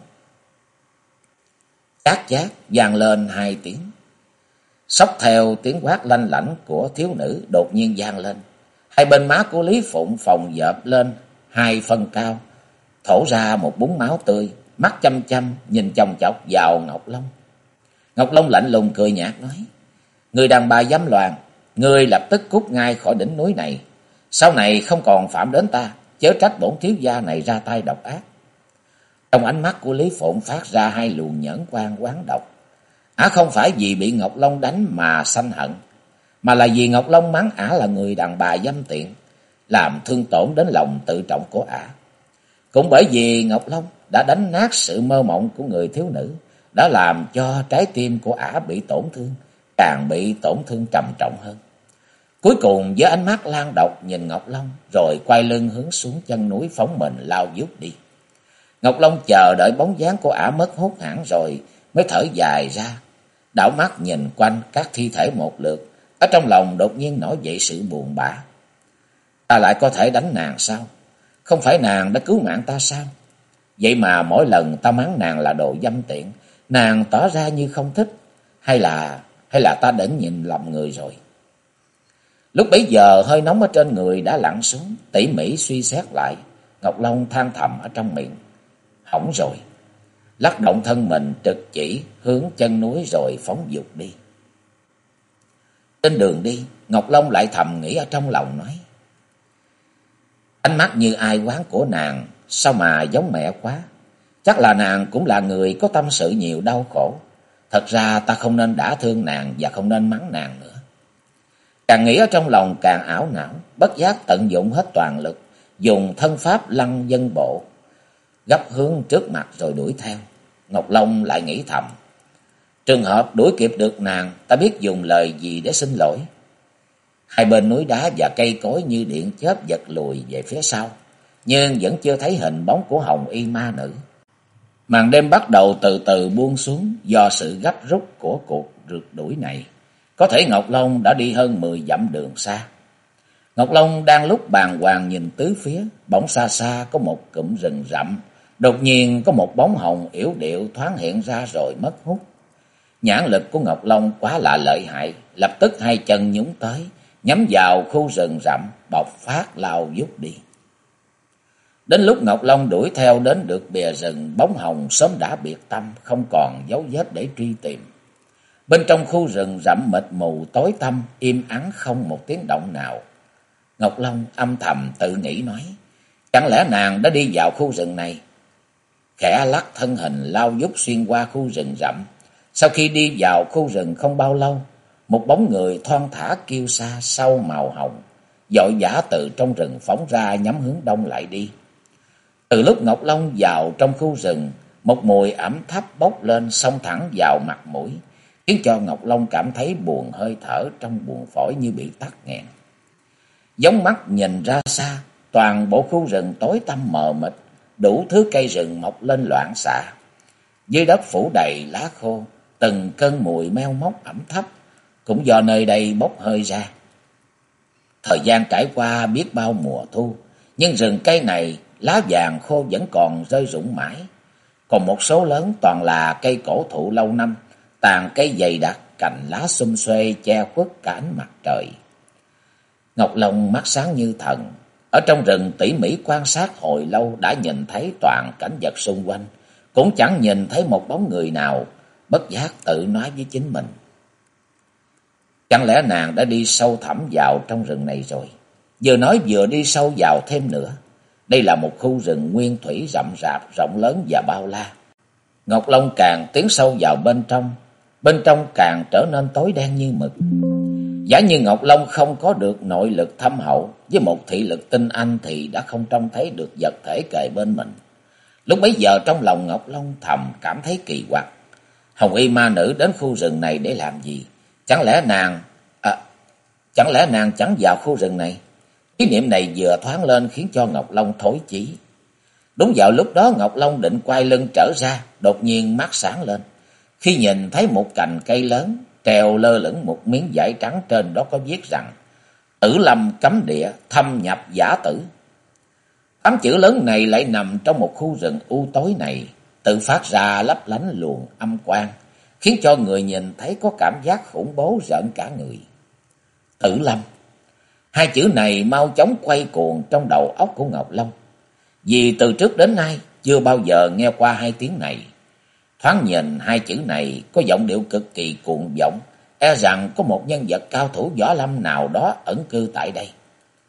Chát chát vang lên 2 tiếng. Xốc theo tiếng quát lanh lảnh của thiếu nữ đột nhiên vang lên. 2 bên má của Lý Phụng phồng dợp lên 2 phân cao, thổ ra một búng máu tươi, mắt chăm chăm nhìn chòng chọc vào Ngọc Long. Ngọc Long lạnh lùng cười nhạt nói: Người đàn bà dâm loạn, ngươi lập tức cút ngay khỏi đỉnh núi này, sau này không còn phạm đến ta, chớ trách bổn thiếu gia này ra tay độc ác. Trong ánh mắt của Lý Phụng phát ra hai luồng nhẫn quan oán độc. Ả không phải vì bị Ngọc Long đánh mà sanh hận, mà là vì Ngọc Long mắng Ả là người đàn bà dâm tiện, làm thương tổn đến lòng tự trọng của Ả. Cũng bởi vì Ngọc Long đã đánh nát sự mơ mộng của người thiếu nữ, đã làm cho trái tim của Ả bị tổn thương, càng bị tổn thương trầm trọng hơn. Cuối cùng với ánh mắt lan độc nhìn Ngọc Long, rồi quay lưng hướng xuống chân núi phóng mình lao vút đi. Ngọc Long chờ đợi bóng dáng của Ả mất hút hẳn rồi mới thở dài ra, đảo mắt nhìn quanh các thi thể một lượt, ở trong lòng đột nhiên nổi dậy sự buồn bã. Ta lại có thể đánh nàng sao? Không phải nàng đã cứu mạng ta sao? Vậy mà mỗi lần ta mắng nàng là đồ dâm tiện, nàng tỏ ra như không thích, hay là ta đến nhìn lầm người rồi. Lúc bấy giờ hơi nóng ở trên người đã lặn xuống, tỉ mỉ suy xét lại, Ngọc Long than thầm ở trong miệng, hỏng rồi. Lắc động thân mình trực chỉ hướng chân núi rồi phóng vụt đi. Trên đường đi, Ngọc Long lại thầm nghĩ ở trong lòng nói, ánh mắt như ai oán của nàng sao mà giống mẹ quá. Chắc là nàng cũng là người có tâm sự nhiều đau khổ. Thật ra ta không nên đả thương nàng và không nên mắng nàng nữa. Càng nghĩ ở trong lòng càng ảo não, bất giác tận dụng hết toàn lực, dùng thân pháp lăng dân bộ, gấp hướng trước mặt rồi đuổi theo. Ngọc Long lại nghĩ thầm, trường hợp đuổi kịp được nàng, ta biết dùng lời gì để xin lỗi. Hai bên núi đá và cây cối như điện chớp giật lùi về phía sau, nhưng vẫn chưa thấy hình bóng của Hồng Y ma nữ. Màn đêm bắt đầu từ từ buông xuống do sự gấp rút của cuộc rượt đuổi này. Có thể Ngọc Long đã đi hơn 10 dặm đường xa. Ngọc Long đang lúc bàng hoàng nhìn tứ phía, bỗng xa xa có một cụm rừng rậm, đột nhiên có một bóng hồng yểu điệu thoáng hiện ra rồi mất hút. Nhãn lực của Ngọc Long quá là lợi hại, lập tức hai chân nhúng tới, nhắm vào khu rừng rậm, bộc phát lao vút đi. Đến lúc Ngọc Long đuổi theo đến được bìa rừng, bóng hồng sớm đã biệt tâm, không còn dấu vết để truy tìm. Bên trong khu rừng rậm mịt mù tối tăm, im ắng không một tiếng động nào. Ngọc Long âm thầm tự nghĩ nói, chẳng lẽ nàng đã đi vào khu rừng này? Khẽ lắc thân hình lao vút xuyên qua khu rừng rậm. Sau khi đi vào khu rừng không bao lâu, một bóng người thon thả kiêu sa sau màu hồng, vội vã từ trong rừng phóng ra nhắm hướng đông lại đi. Từ lúc Ngọc Long vào trong khu rừng, một mùi ẩm thấp bốc lên xông thẳng vào mặt mũi, khiến cho Ngọc Long cảm thấy buồn hơi thở trong buồng phổi như bị tắc nghẹn. Giống mắt nhìn ra xa, toàn bộ khu rừng tối tăm mờ mịt, đủ thứ cây rừng mọc lên loạn xạ. Dưới đất phủ đầy lá khô, từng cơn mùi meo mốc ẩm thấp cũng do nơi đây bốc hơi ra. Thời gian trải qua biết bao mùa thu, nhưng rừng cây này lá vàng khô vẫn còn rơi rụng mãi. Còn một số lớn toàn là cây cổ thụ lâu năm, tàn cây dày đặc, cành lá xum xuê che khuất cả ánh mặt trời. Ngọc Long mắt sáng như thần, ở trong rừng tỉ mỉ quan sát hồi lâu đã nhìn thấy toàn cảnh vật xung quanh, cũng chẳng nhìn thấy một bóng người nào, bất giác tự nói với chính mình. Chẳng lẽ nàng đã đi sâu thẳm vào trong rừng này rồi? Vừa nói vừa đi sâu vào thêm nữa. Đây là một khu rừng nguyên thủy rậm rạp, rộng lớn và bao la. Ngọc Long càng tiến sâu vào bên trong càng trở nên tối đen như mực. Giả như Ngọc Long không có được nội lực thâm hậu với một thị lực tinh anh thì đã không trông thấy được vật thể kề bên mình. Lúc bấy giờ trong lòng Ngọc Long thầm cảm thấy kỳ quặc. Hồng Y ma nữ đến khu rừng này để làm gì? Chẳng lẽ nàng chẳng vào khu rừng này? Ý niệm này vừa thoáng lên khiến cho Ngọc Long thối chí. Đúng vào lúc đó Ngọc Long định quay lưng trở ra, đột nhiên mắt sáng lên, khi nhìn thấy một cành cây lớn treo lơ lửng một miếng vải trắng, trên đó có viết rằng: Tử Lâm cấm địa, thâm nhập giả tử. 8 chữ lớn này lại nằm trong một khu rừng u tối này, tự phát ra lấp lánh luồng âm quang, khiến cho người nhìn thấy có cảm giác khủng bố rợn cả người. Tử Lâm, hai chữ này mau chóng quay cuồng trong đầu óc của Ngọc Long, vì từ trước đến nay chưa bao giờ nghe qua hai tiếng này. Thoáng nhìn hai chữ này có giọng điệu cực kỳ cuồng vọng, e rằng có một nhân vật cao thủ võ lâm nào đó ẩn cư tại đây.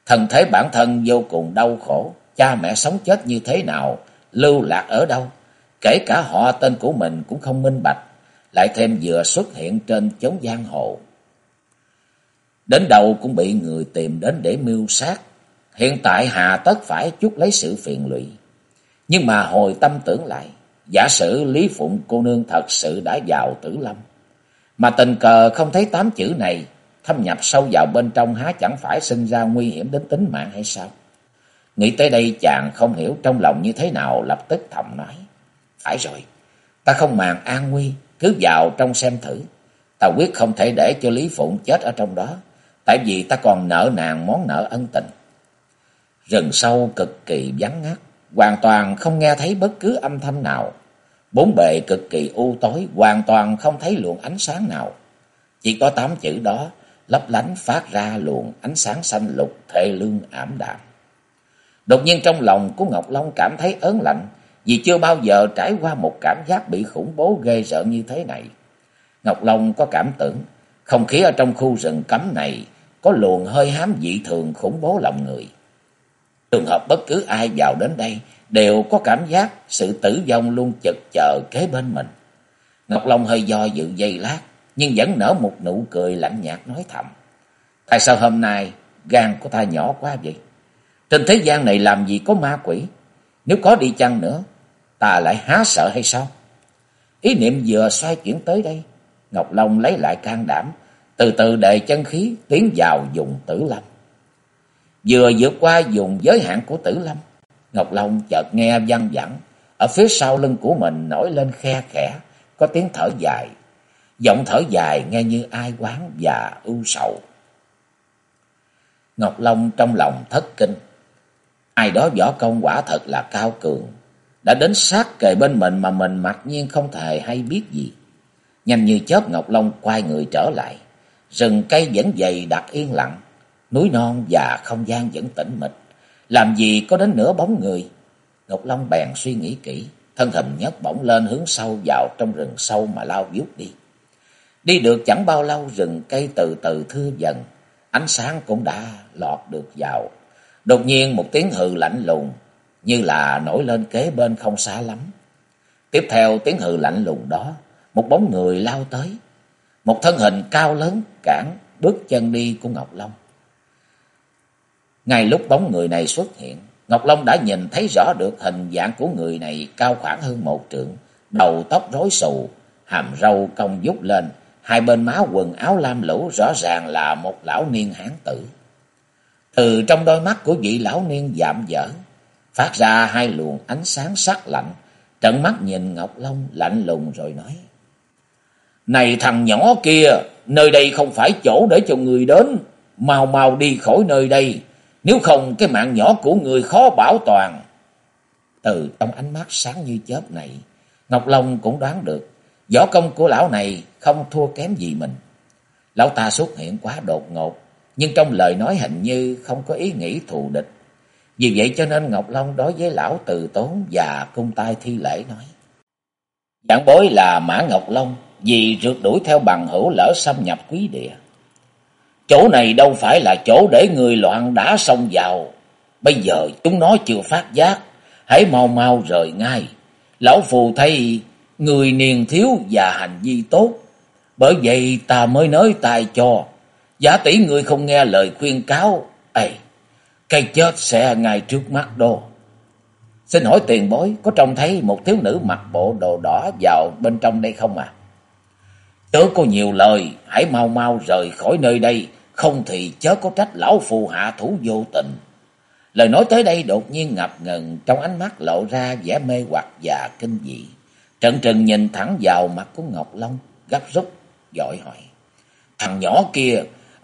Thân thế bản thân vô cùng đau khổ, cha mẹ sống chết như thế nào, lưu lạc ở đâu, kể cả họ tên của mình cũng không minh bạch, lại thêm vừa xuất hiện trên chốn giang hồ. Đến đâu cũng bị người tìm đến để mưu sát, hiện tại hà tất phải chuốc lấy sự phiền lụy. Nhưng mà hồi tâm tưởng lại, giả sử Lý Phụng cô nương thật sự đã vào Tử Lâm, mà tình cờ không thấy 8 chữ này thâm nhập sâu vào bên trong, há chẳng phải sinh ra nguy hiểm đến tính mạng hay sao? Nghĩ tới đây chàng không hiểu trong lòng như thế nào, lập tức thầm nói: phải rồi, ta không màng an nguy, cứ vào trong xem thử. Ta quyết không thể để cho Lý Phụng chết ở trong đó, tại vì ta còn nợ nàng món nợ ân tình. Rừng sâu cực kỳ vắng ngắt, hoàn toàn không nghe thấy bất cứ âm thanh nào. Bốn bề cực kỳ u tối, hoàn toàn không thấy luồng ánh sáng nào. Chỉ có 8 chữ đó lấp lánh phát ra luồng ánh sáng xanh lục thê lương ảm đạm. Đột nhiên trong lòng của Ngọc Long cảm thấy ớn lạnh, vì chưa bao giờ trải qua một cảm giác bị khủng bố ghê rợn như thế này. Ngọc Long có cảm tưởng không khí ở trong khu rừng cấm này có luồng hơi hám dị thường khủng bố lòng người. Trường hợp bất cứ ai vào đến đây đều có cảm giác sự tử vong luôn chực chờ kế bên mình. Ngọc Long hơi do dự giây lát, nhưng vẫn nở một nụ cười lạnh nhạt nói thầm: tại sao hôm nay gan của ta nhỏ quá vậy? Trên thế gian này làm gì có ma quỷ? Nếu có đi chăng nữa, ta lại há sợ hay sao? Ý niệm vừa xoay chuyển tới đây, Ngọc Long lấy lại can đảm, từ từ đề chân khí tiến vào vùng Tử Lâm. Vừa vượt qua vùng giới hạn của Tử Lâm, Ngọc Long chợt nghe văng vẳng ở phía sau lưng của mình nổi lên khe khẽ, có tiếng thở dài. Giọng thở dài nghe như ai oán và ưu sầu. Ngọc Long trong lòng thất kinh. Ai đó võ công quả thật là cao cường, đã đến sát kề bên mình mà mình mặc nhiên không hề hay biết gì. Nhanh như chớp Ngọc Long quay người trở lại. Rừng cây vẫn dày đặc yên lặng, núi non và không gian vẫn tĩnh mịch, làm gì có đến nửa bóng người. Ngọc Long bèn suy nghĩ kỹ, thân hình nhấc bổng lên hướng sâu vào trong rừng sâu mà lao vút đi. Đi được chẳng bao lâu, rừng cây từ từ thưa dần, ánh sáng cũng đã lọt được vào. Đột nhiên một tiếng hừ lạnh lùng như là nổi lên kế bên không xa lắm. Tiếp theo tiếng hừ lạnh lùng đó, một bóng người lao tới, một thân hình cao lớn cản bước chân đi của Ngọc Long. Ngay lúc bóng người này xuất hiện, Ngọc Long đã nhìn thấy rõ được hình dạng của người này cao khoảng hơn 1 trượng, đầu tóc rối xù, hàm râu cong vút lên, hai bên má quần áo lam lũ, rõ ràng là một lão niên hán tử. Từ trong đôi mắt của vị lão niên dạm dở phát ra hai luồng ánh sáng sắc lạnh, trợn mắt nhìn Ngọc Long lạnh lùng rồi nói: này thằng nhỏ kia, nơi đây không phải chỗ để cho người đến, mau mau đi khỏi nơi đây, nếu không cái mạng nhỏ của người khó bảo toàn. Từ trong ánh mắt sáng như chớp này, Ngọc Long cũng đoán được võ công của lão này không thua kém gì mình. Lão ta xuất hiện quá đột ngột, nhưng trong lời nói hình như không có ý nghĩ thù địch. Vì vậy cho nên Ngọc Long đối với lão từ tốn và cung tay thi lễ nói: giảng bối là Mã Ngọc Long, vì rượt đuổi theo bằng hữu lỡ xâm nhập quý địa. Chỗ này đâu phải là chỗ để người loạn đã xông vào. Bây giờ chúng nó chưa phát giác, hãy mau mau rời ngay. Lão phù thấy người niên thiếu và hành vi tốt, bởi vậy ta mới nới tay cho. Giả tỷ người không nghe lời khuyên cáo, cái chết sẽ ngay trước mắt đó. Xin hỏi tiền bối có trông thấy một thiếu nữ mặc bộ đồ đỏ vào bên trong đây không à? Chớ có nhiều lời, hãy mau mau rời khỏi nơi đây, không thì chớ có trách lão phù hạ thủ vô tình. Lời nói tới đây đột nhiên ngập ngừng, trong ánh mắt lộ ra vẻ mê hoặc và kinh dị. Trận trừng nhìn thẳng vào mặt của Ngọc Long, gấp rút vội hỏi: thằng nhỏ kia,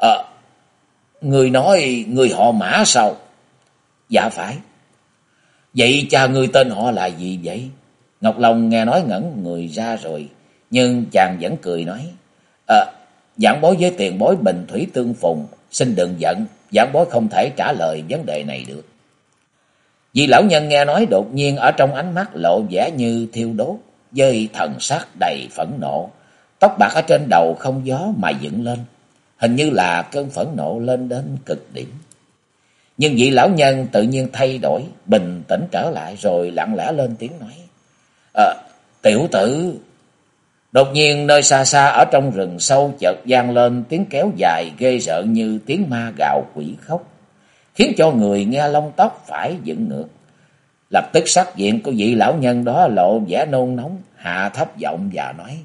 người nói người họ Mã sao? Dạ phải. Vậy cha người tên họ là gì vậy? Ngọc Long nghe nói ngẩn người ra rồi, nhưng chàng vẫn cười nói: giảng bối với tiền bối bình thủy tương phùng, xin đừng giận, giảng bối không thể trả lời vấn đề này được. Vì lão nhân nghe nói đột nhiên ở trong ánh mắt lộ vẻ như thiêu đốt, với thần sắc đầy phẫn nộ, tóc bạc ở trên đầu không gió mà dựng lên, hình như là cơn phẫn nộ lên đến cực điểm. Nhưng vị lão nhân tự nhiên thay đổi, bình tĩnh trở lại rồi lặng lẽ lên tiếng nói. Tiểu tử. Đột nhiên nơi xa xa ở trong rừng sâu chợt vang lên tiếng kéo dài ghê rợn như tiếng ma gào quỷ khóc, khiến cho người nghe lông tóc phải dựng ngược. Lập tức sắc diện của vị lão nhân đó lộ vẻ nôn nóng, hạ thấp giọng và nói.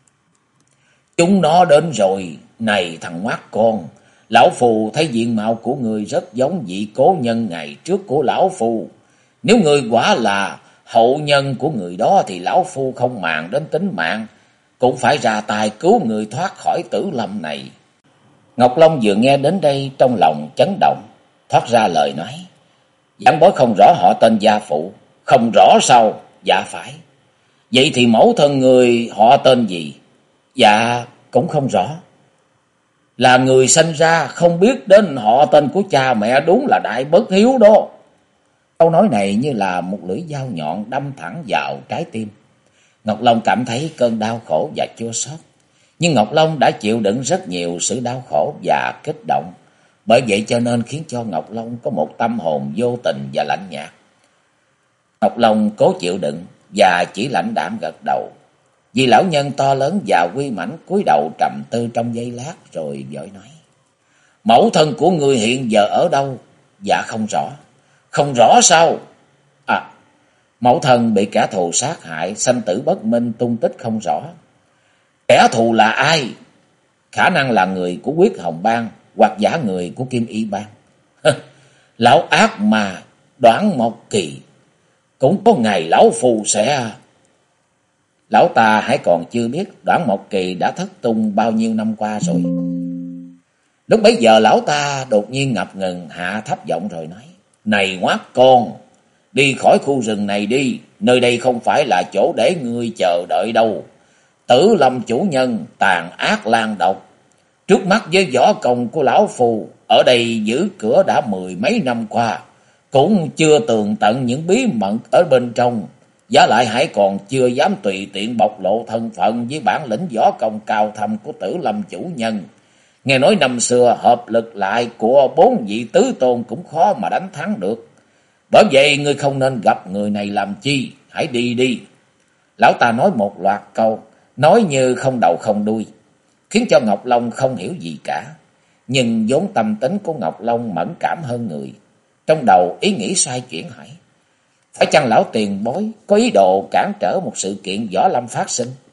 Chúng nó đến rồi, này thằng ngoát con. Lão phù thấy diện mạo của người rất giống vị cố nhân ngày trước của lão phù. Nếu người quả là hậu nhân của người đó thì lão phu không màng đến tính mạng, cũng phải ra tay cứu người thoát khỏi tử lâm này. Ngọc Long vừa nghe đến đây trong lòng chấn động, thoát ra lời nói. Giảng bối không rõ họ tên gia phụ. Không rõ sao? Dạ phải. Vậy thì mẫu thân người họ tên gì? Dạ cũng không rõ. Là người sinh ra không biết đến họ tên của cha mẹ, đúng là đại bất hiếu đó. Câu nói này như là một lưỡi dao nhọn đâm thẳng vào trái tim. Ngọc Long cảm thấy cơn đau khổ và chua xót. Nhưng Ngọc Long đã chịu đựng rất nhiều sự đau khổ và kích động. Bởi vậy cho nên khiến cho Ngọc Long có một tâm hồn vô tình và lạnh nhạt. Ngọc Long cố chịu đựng và chỉ lãnh đạm gật đầu. Vì lão nhân to lớn và uy mãnh cúi đầu trầm tư trong giây lát rồi vội nói. Mẫu thân của người hiện giờ ở đâu? Dạ không rõ. Không rõ sao? Mẫu thân bị kẻ thù sát hại, sanh tử bất minh, tung tích không rõ. Kẻ thù là ai? Khả năng là người của Quyết Hồng Bang hoặc giả người của Kim Y Bang. Lão ác mà Đoản Mộc Kỳ, cũng có ngày lão phù sẽ... Lão ta hãy còn chưa biết Đoản Mộc Kỳ đã thất tung bao nhiêu năm qua rồi. Lúc bấy giờ lão ta đột nhiên ngập ngừng, hạ thấp giọng rồi nói. Này ngoát con, đi khỏi khu rừng này đi, nơi đây không phải là chỗ để ngươi chờ đợi đâu. Tử Lâm chủ nhân tàn ác lan độc, trước mắt với võ công của lão phù, ở đây giữ cửa đã 10 mấy năm qua, cũng chưa tường tận những bí mật ở bên trong. Giá lại hãy còn chưa dám tùy tiện bộc lộ thân phận với bản lĩnh võ công cao thâm của Tử Lâm chủ nhân. Nghe nói năm xưa hợp lực lại của 4 vị tứ tôn cũng khó mà đánh thắng được. Bởi vậy ngươi không nên gặp người này làm chi, hãy đi đi. Lão ta nói một loạt câu, nói như không đầu không đuôi, khiến cho Ngọc Long không hiểu gì cả. Nhưng vốn tâm tính của Ngọc Long mẫn cảm hơn người. Trong đầu ý nghĩ xoay chuyển hỏi. Phải chăng lão tiền bối có ý đồ cản trở một sự kiện võ lâm phát sinh?